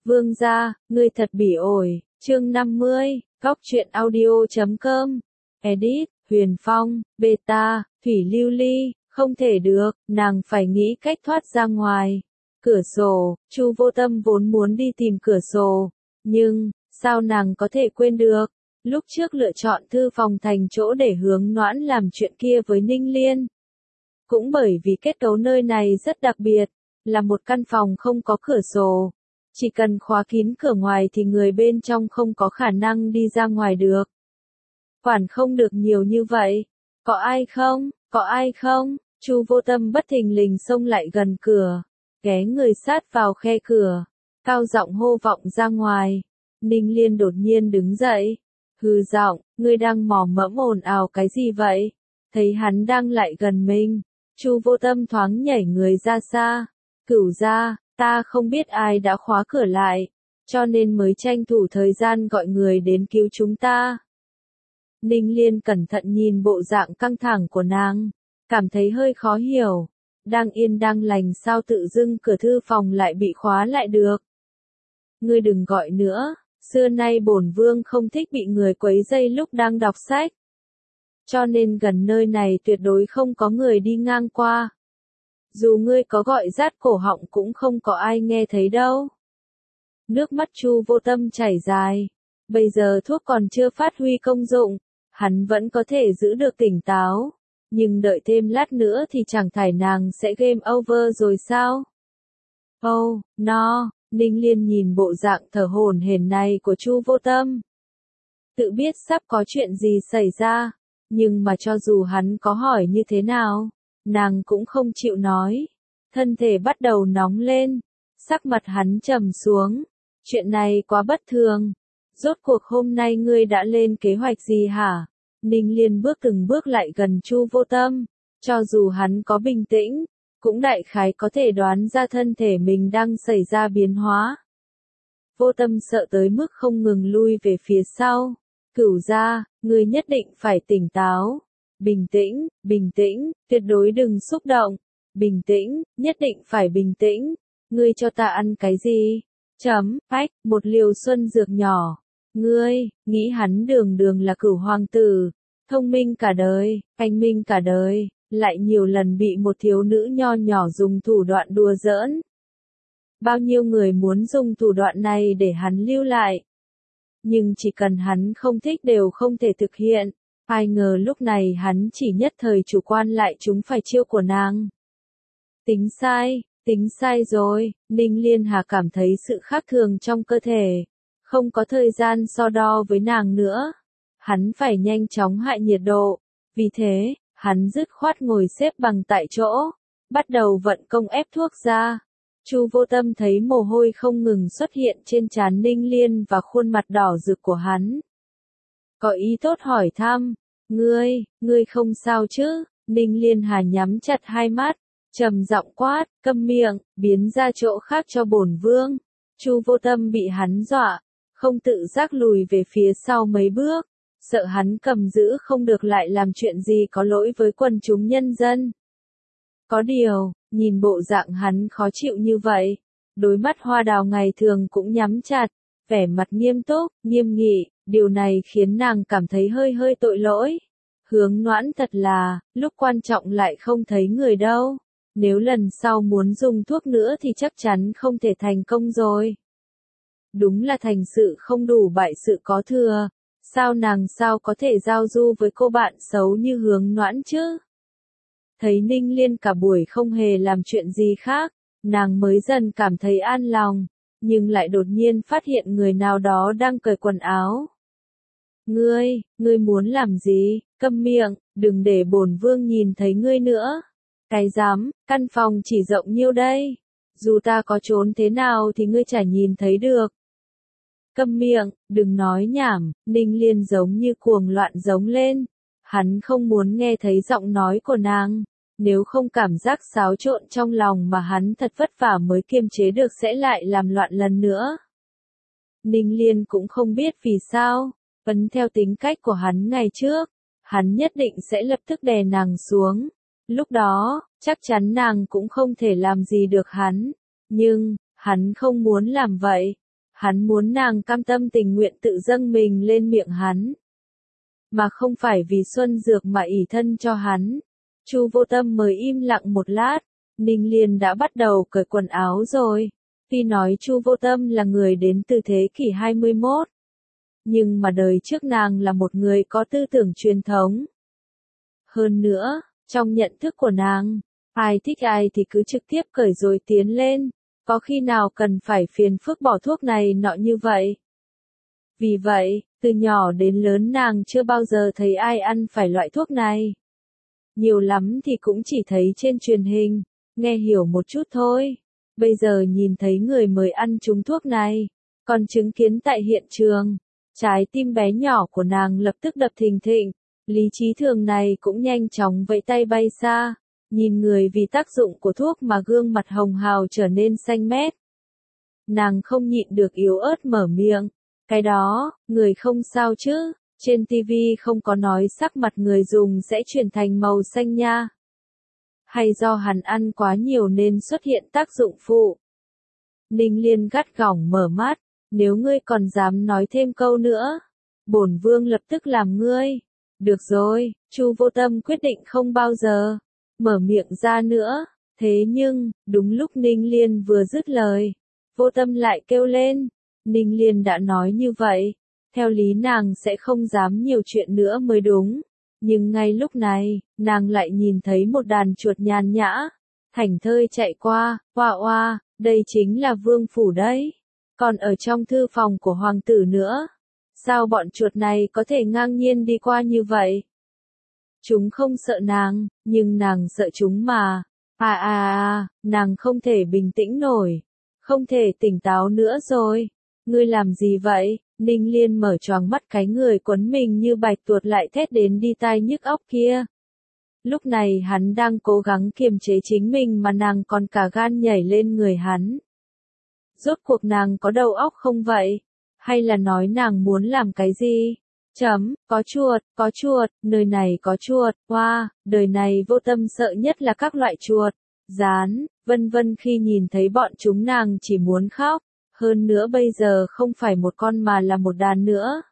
Vương gia, ngươi thật bỉ ổi, chương 50, góc truyện audio.com, edit, Huyền Phong, beta, Thủy Lưu Ly, không thể được, nàng phải nghĩ cách thoát ra ngoài. Cửa sổ, Chu Vô Tâm vốn muốn đi tìm cửa sổ, nhưng, sao nàng có thể quên được, lúc trước lựa chọn thư phòng thành chỗ để Hướng Noãn làm chuyện kia với Ninh Liên. Cũng bởi vì kết cấu nơi này rất đặc biệt, là một căn phòng không có cửa sổ. Chỉ cần khóa kín cửa ngoài thì người bên trong không có khả năng đi ra ngoài được. Quản không được nhiều như vậy. Có ai không? Có ai không? Chu Vô Tâm bất thình lình xông lại gần cửa, ghé người sát vào khe cửa, cao giọng hô vọng ra ngoài. Ninh Liên đột nhiên đứng dậy, hừ giọng, ngươi đang mò mẫm ồn ào cái gì vậy? Thấy hắn đang lại gần mình, Chu Vô Tâm thoáng nhảy người ra xa. Cửu gia, ta không biết ai đã khóa cửa lại, cho nên mới tranh thủ thời gian gọi người đến cứu chúng ta. Ninh Liên cẩn thận nhìn bộ dạng căng thẳng của nàng, cảm thấy hơi khó hiểu. Đang yên đang lành sao tự dưng cửa thư phòng lại bị khóa lại được. Ngươi đừng gọi nữa, xưa nay bổn vương không thích bị người quấy rầy lúc đang đọc sách. Cho nên gần nơi này tuyệt đối không có người đi ngang qua. Dù ngươi có gọi rát cổ họng cũng không có ai nghe thấy đâu. Nước mắt Chu Vô Tâm chảy dài. Bây giờ thuốc còn chưa phát huy công dụng, hắn vẫn có thể giữ được tỉnh táo. Nhưng đợi thêm lát nữa thì chẳng phải nàng sẽ game over rồi sao? Oh, no, Ninh Liên nhìn bộ dạng thở hổn hển này của Chu Vô Tâm. Tự biết sắp có chuyện gì xảy ra, nhưng mà cho dù hắn có hỏi như thế nào, nàng cũng không chịu nói. Thân thể bắt đầu nóng lên, sắc mặt hắn trầm xuống. Chuyện này quá bất thường. Rốt cuộc hôm nay ngươi đã lên kế hoạch gì hả? Ninh Liên bước từng bước lại gần Chu Vô Tâm. Cho dù hắn có bình tĩnh, cũng đại khái có thể đoán ra thân thể mình đang xảy ra biến hóa. Vô Tâm sợ tới mức không ngừng lui về phía sau. Cửu gia, ngươi nhất định phải tỉnh táo. Bình tĩnh, tuyệt đối đừng xúc động. Bình tĩnh, nhất định phải bình tĩnh. Ngươi cho ta ăn cái gì? Một liều xuân dược nhỏ. Ngươi, nghĩ hắn đường đường là Cửu hoàng tử, thông minh cả đời, anh minh cả đời, lại nhiều lần bị một thiếu nữ nho nhỏ dùng thủ đoạn đùa giỡn. Bao nhiêu người muốn dùng thủ đoạn này để hắn lưu lại. Nhưng chỉ cần hắn không thích đều không thể thực hiện. Ai ngờ lúc này hắn chỉ nhất thời chủ quan lại trúng phải chiêu của nàng. Tính sai rồi, Ninh Liên Hà cảm thấy sự khác thường trong cơ thể. Không có thời gian so đo với nàng nữa. Hắn phải nhanh chóng hạ nhiệt độ. Vì thế, hắn dứt khoát ngồi xếp bằng tại chỗ, bắt đầu vận công ép thuốc ra. Chu Vô Tâm thấy mồ hôi không ngừng xuất hiện trên trán Ninh Liên và khuôn mặt đỏ rực của hắn. Có ý tốt hỏi thăm, ngươi không sao chứ? Ninh Liên Hà nhắm chặt hai mắt, trầm giọng quát, câm miệng, biến ra chỗ khác cho bổn vương. Chu Vô Tâm bị hắn dọa, không tự giác lùi về phía sau mấy bước, sợ hắn cầm giữ không được lại làm chuyện gì có lỗi với quần chúng nhân dân. Có điều, nhìn bộ dạng hắn khó chịu như vậy, đôi mắt hoa đào ngày thường cũng nhắm chặt, vẻ mặt nghiêm túc, nghiêm nghị, điều này khiến nàng cảm thấy hơi tội lỗi. Hướng Noãn thật là, lúc quan trọng lại không thấy người đâu. Nếu lần sau muốn dùng thuốc nữa thì chắc chắn không thể thành công rồi. Đúng là thành sự không đủ bại sự có thừa. Sao nàng có thể giao du với cô bạn xấu như Hướng Noãn chứ? Thấy Ninh Liên cả buổi không hề làm chuyện gì khác, nàng mới dần cảm thấy an lòng, nhưng lại đột nhiên phát hiện người nào đó đang cởi quần áo. Ngươi muốn làm gì? Câm miệng, đừng để bổn vương nhìn thấy ngươi nữa. Cái dám, căn phòng chỉ rộng nhiêu đây? Dù ta có trốn thế nào thì ngươi chả nhìn thấy được. Câm miệng, đừng nói nhảm, Ninh Liên giống như cuồng loạn giống lên. Hắn không muốn nghe thấy giọng nói của nàng. Nếu không cảm giác xáo trộn trong lòng mà hắn thật vất vả mới kiềm chế được sẽ lại làm loạn lần nữa. Ninh Liên cũng không biết vì sao, vẫn theo tính cách của hắn ngày trước, hắn nhất định sẽ lập tức đè nàng xuống. Lúc đó, chắc chắn nàng cũng không thể làm gì được hắn. Nhưng, hắn không muốn làm vậy. Hắn muốn nàng cam tâm tình nguyện tự dâng mình lên miệng hắn, mà không phải vì xuân dược mà ỷ thân cho hắn. Chu Vô Tâm mới im lặng một lát, Ninh Liên đã bắt đầu cởi quần áo rồi. Tuy nói Chu Vô Tâm là người đến từ thế kỷ 21, nhưng mà đời trước nàng là một người có tư tưởng truyền thống. Hơn nữa, trong nhận thức của nàng, ai thích ai thì cứ trực tiếp cởi rồi tiến lên, có khi nào cần phải phiền phức bỏ thuốc này nọ như vậy. Vì vậy, từ nhỏ đến lớn nàng chưa bao giờ thấy ai ăn phải loại thuốc này. Nhiều lắm thì cũng chỉ thấy trên truyền hình, nghe hiểu một chút thôi. Bây giờ nhìn thấy người mới ăn trúng thuốc này, còn chứng kiến tại hiện trường, trái tim bé nhỏ của nàng lập tức đập thình thịch, lý trí thường này cũng nhanh chóng vẫy tay bay xa, nhìn người vì tác dụng của thuốc mà gương mặt hồng hào trở nên xanh mét. Nàng không nhịn được yếu ớt mở miệng, cái đó, người không sao chứ, trên TV không có nói sắc mặt người dùng sẽ chuyển thành màu xanh nha. Hay do hắn ăn quá nhiều nên xuất hiện tác dụng phụ. Ninh Liên gắt gỏng mở mắt, nếu ngươi còn dám nói thêm câu nữa, bổn vương lập tức làm ngươi. Được rồi, Chu Vô Tâm quyết định không bao giờ mở miệng ra nữa. Thế nhưng, đúng lúc Ninh Liên vừa dứt lời, Vô Tâm lại kêu lên. Ninh Liên đã nói như vậy, theo lý nàng sẽ không dám nhiều chuyện nữa mới đúng. Nhưng ngay lúc này, nàng lại nhìn thấy một đàn chuột nhàn nhã, thảnh thơi chạy qua, oa oa, đây chính là vương phủ đấy. Còn ở trong thư phòng của hoàng tử nữa. Sao bọn chuột này có thể ngang nhiên đi qua như vậy? Chúng không sợ nàng, nhưng nàng sợ chúng mà. Nàng không thể bình tĩnh nổi. Không thể tỉnh táo nữa rồi. Ngươi làm gì vậy? Ninh Liên mở choàng mắt, cái người quấn mình như bạch tuộc lại thét đến đi tai nhức óc kia. Lúc này hắn đang cố gắng kiềm chế chính mình mà nàng còn cả gan nhảy lên người hắn. Rốt cuộc nàng có đầu óc không vậy? Hay là nói nàng muốn làm cái gì? Có chuột, nơi này có chuột, wow, đời này Vô Tâm sợ nhất là các loại chuột, gián, vân vân, khi nhìn thấy bọn chúng nàng chỉ muốn khóc. Hơn nữa bây giờ không phải một con mà là một đàn nữa.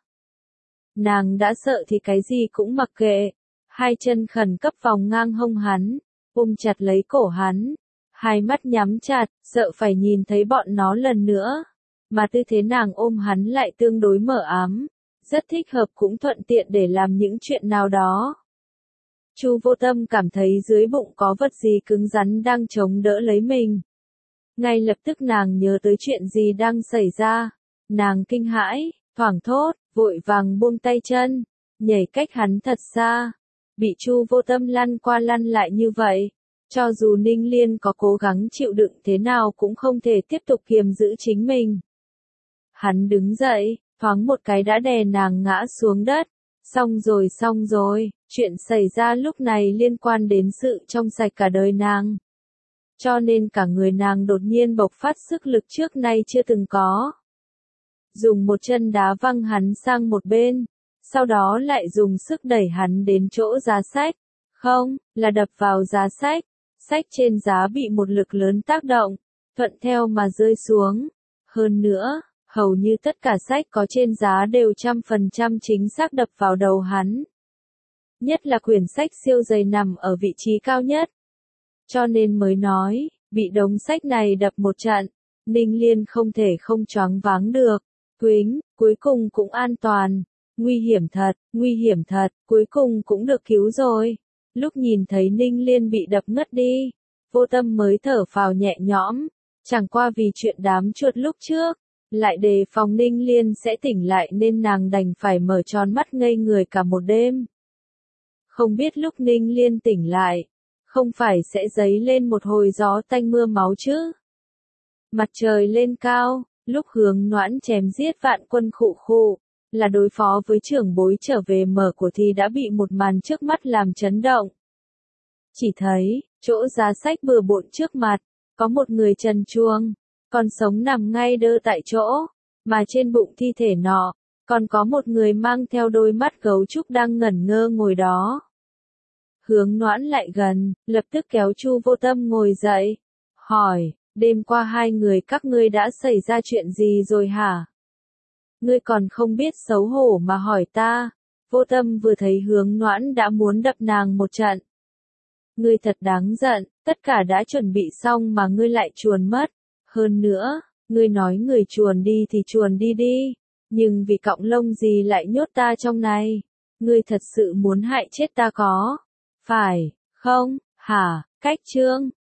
Nàng đã sợ thì cái gì cũng mặc kệ. Hai chân khẩn cấp vòng ngang hông hắn, ôm chặt lấy cổ hắn. Hai mắt nhắm chặt, sợ phải nhìn thấy bọn nó lần nữa. Mà tư thế nàng ôm hắn lại tương đối mờ ám. Rất thích hợp cũng thuận tiện để làm những chuyện nào đó. Chu Vô Tâm cảm thấy dưới bụng có vật gì cứng rắn đang chống đỡ lấy mình. Ngay lập tức nàng nhớ tới chuyện gì đang xảy ra. Nàng kinh hãi, thoảng thốt, vội vàng buông tay chân, nhảy cách hắn thật xa. Bị Chu Vô Tâm lăn qua lăn lại như vậy, cho dù Ninh Liên có cố gắng chịu đựng thế nào cũng không thể tiếp tục kiềm giữ chính mình. Hắn đứng dậy, thoáng một cái đã đè nàng ngã xuống đất. Xong rồi, chuyện xảy ra lúc này liên quan đến sự trong sạch cả đời nàng. Cho nên cả người nàng đột nhiên bộc phát sức lực trước nay chưa từng có. Dùng một chân đá văng hắn sang một bên, sau đó lại dùng sức đẩy hắn đến chỗ giá sách. Không, là đập vào giá sách. Sách trên giá bị một lực lớn tác động, thuận theo mà rơi xuống. Hơn nữa, hầu như tất cả sách có trên giá đều 100% chính xác đập vào đầu hắn. Nhất là quyển sách siêu dày nằm ở vị trí cao nhất. Cho nên mới nói, bị đống sách này đập một trận, Ninh Liên không thể không choáng váng được. Cuối cùng cũng an toàn. Nguy hiểm thật, cuối cùng cũng được cứu rồi. Lúc nhìn thấy Ninh Liên bị đập ngất đi, Vô Tâm mới thở phào nhẹ nhõm. Chẳng qua vì chuyện đám chuột lúc trước, lại đề phòng Ninh Liên sẽ tỉnh lại nên nàng đành phải mở tròn mắt ngây người cả một đêm. Không biết lúc Ninh Liên tỉnh lại, không phải sẽ dấy lên một hồi gió tanh mưa máu chứ? Mặt trời lên cao, lúc Hướng Noãn chém giết vạn quân khụ, là đối phó với trưởng bối trở về mở của thì đã bị một màn trước mắt làm chấn động. Chỉ thấy, chỗ giá sách bừa bộn trước mặt, có một người trần truồng, còn sống nằm ngay đơ tại chỗ, mà trên bụng thi thể nọ, còn có một người mang theo đôi mắt gấu trúc đang ngẩn ngơ ngồi đó. Hướng Noãn lại gần, lập tức kéo Chu Vô Tâm ngồi dậy, hỏi, đêm qua hai người các ngươi đã xảy ra chuyện gì rồi hả? Ngươi còn không biết xấu hổ mà hỏi ta. Vô Tâm vừa thấy Hướng Noãn đã muốn đập nàng một trận. Ngươi thật đáng giận, tất cả đã chuẩn bị xong mà ngươi lại chuồn mất. Hơn nữa, ngươi nói người chuồn đi thì chuồn đi đi, nhưng vì cọng lông gì lại nhốt ta trong này? Ngươi thật sự muốn hại chết ta có phải không, hả? Cách Trương